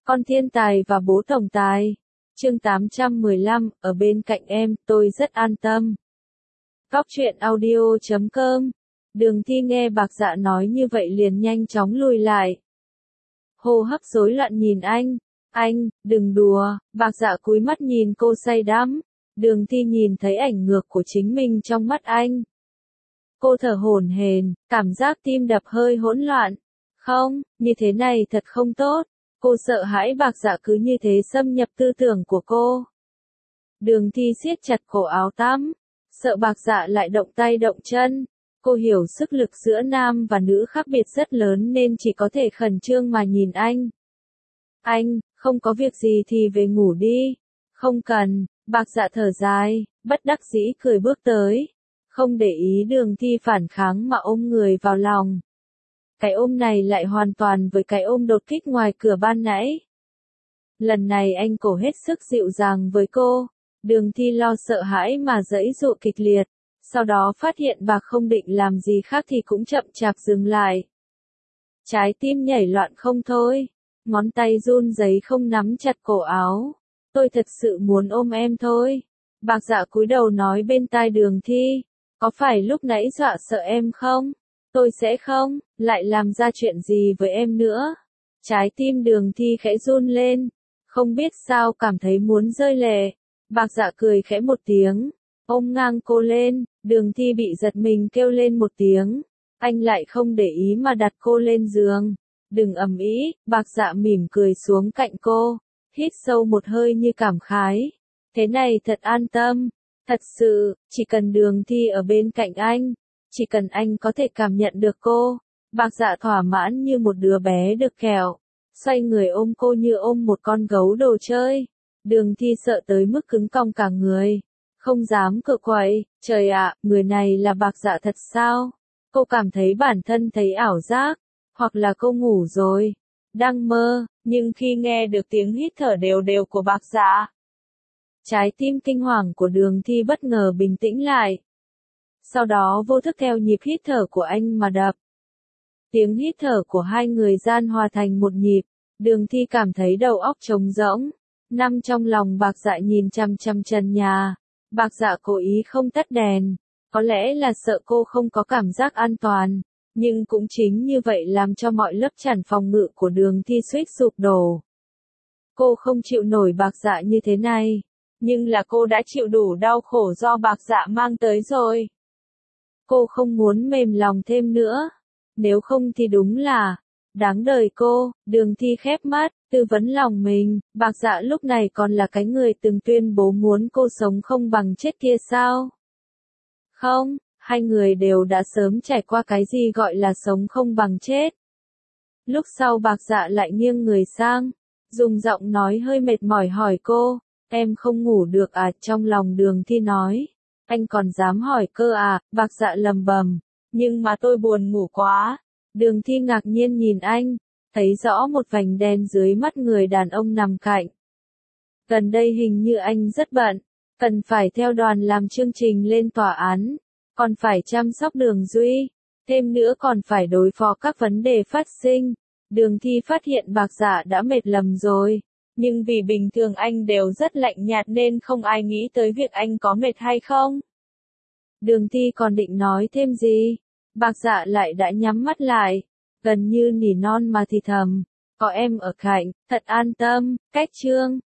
Con thiên tài và bố tổng tài. Chương 815, ở bên cạnh em, tôi rất an tâm. Góc truyện audio.com. Đường Thi nghe Bạc Dạ nói như vậy liền nhanh chóng lùi lại. Hô hấp rối loạn nhìn anh. Anh, đừng đùa. Bạc Dạ cúi mắt nhìn cô say đắm. Đường Thi nhìn thấy ảnh ngược của chính mình trong mắt anh. Cô thở hổn hển, cảm giác tim đập hơi hỗn loạn. Không, như thế này thật không tốt. Cô sợ hãi Bạc Dạ cứ như thế xâm nhập tư tưởng của cô. Đường Thi siết chặt cổ áo tắm, sợ Bạc Dạ lại động tay động chân. Cô hiểu sức lực giữa nam và nữ khác biệt rất lớn nên chỉ có thể khẩn trương mà nhìn anh. Anh, không có việc gì thì về ngủ đi. Không cần. Bạc Dạ thở dài, bất đắc dĩ cười bước tới. Không để ý Đường Thi phản kháng mà ôm người vào lòng. Cái ôm này lại hoàn toàn với cái ôm đột kích ngoài cửa ban nãy. Lần này anh cổ hết sức dịu dàng với cô. Đường Thi lo sợ hãi mà giãy giụa kịch liệt. Sau đó phát hiện Bạc không định làm gì khác thì cũng chậm chạp dừng lại. Trái tim nhảy loạn không thôi. Ngón tay run rẩy không nắm chặt cổ áo. Tôi thật sự muốn ôm em thôi. Bạc Dạ cúi đầu nói bên tai Đường Thi. Có phải lúc nãy dọa sợ em không? Tôi sẽ không, lại làm ra chuyện gì với em nữa. Trái tim Đường Thi khẽ run lên. Không biết sao cảm thấy muốn rơi lệ. Bạc Dạ cười khẽ một tiếng. Ôm ngang cô lên. Đường Thi bị giật mình kêu lên một tiếng. Anh lại không để ý mà đặt cô lên giường. Đừng ầm ĩ. Bạc Dạ mỉm cười xuống cạnh cô. Hít sâu một hơi như cảm khái. Thế này thật an tâm. Thật sự, chỉ cần Đường Thi ở bên cạnh anh. Chỉ cần anh có thể cảm nhận được cô. Bạc Dạ thỏa mãn như một đứa bé được kẹo. Xoay người ôm cô như ôm một con gấu đồ chơi. Đường Thi sợ tới mức cứng cong cả người. Không dám cựa quậy. Trời ạ, người này là Bạc Dạ thật sao? Cô cảm thấy bản thân thấy ảo giác. Hoặc là cô ngủ rồi. Đang mơ, nhưng khi nghe được tiếng hít thở đều đều của Bạc Dạ. Trái tim kinh hoàng của Đường Thi bất ngờ bình tĩnh lại. Sau đó vô thức theo nhịp hít thở của anh mà đập. Tiếng hít thở của hai người gian hòa thành một nhịp. Đường Thi cảm thấy đầu óc trống rỗng. Nằm trong lòng Bạc Dạ nhìn chằm chằm trần nhà. Bạc Dạ cố ý không tắt đèn. Có lẽ là sợ cô không có cảm giác an toàn. Nhưng cũng chính như vậy làm cho mọi lớp chắn phòng ngự của Đường Thi suýt sụp đổ. Cô không chịu nổi Bạc Dạ như thế này. Nhưng là cô đã chịu đủ đau khổ do Bạc Dạ mang tới rồi. Cô không muốn mềm lòng thêm nữa. Nếu không thì đúng là đáng đời cô. Đường Thi khép mắt, tư vấn lòng mình. Bạc Dạ lúc này còn là cái người từng tuyên bố muốn cô sống không bằng chết kia sao? Không, hai người đều đã sớm trải qua cái gì gọi là sống không bằng chết. Lúc sau Bạc Dạ lại nghiêng người sang, dùng giọng nói hơi mệt mỏi hỏi cô, em không ngủ được à? Trong lòng Đường Thi nói, anh còn dám hỏi cơ à? Bạc Dạ lầm bầm, nhưng mà tôi buồn ngủ quá. Đường Thi ngạc nhiên nhìn anh, thấy rõ một vành đen dưới mắt người đàn ông nằm cạnh. Gần đây hình như anh rất bận, cần phải theo đoàn làm chương trình lên tòa án, còn phải chăm sóc Đường Duy, thêm nữa còn phải đối phó các vấn đề phát sinh. Đường Thi phát hiện Bạc Dạ đã mệt lầm rồi, nhưng vì bình thường anh đều rất lạnh nhạt nên không ai nghĩ tới việc anh có mệt hay không. Đường Thi còn định nói thêm gì, Bạc Dạ lại đã nhắm mắt lại, gần như nỉ non mà thì thầm, có em ở cạnh, thật an tâm. Cách chương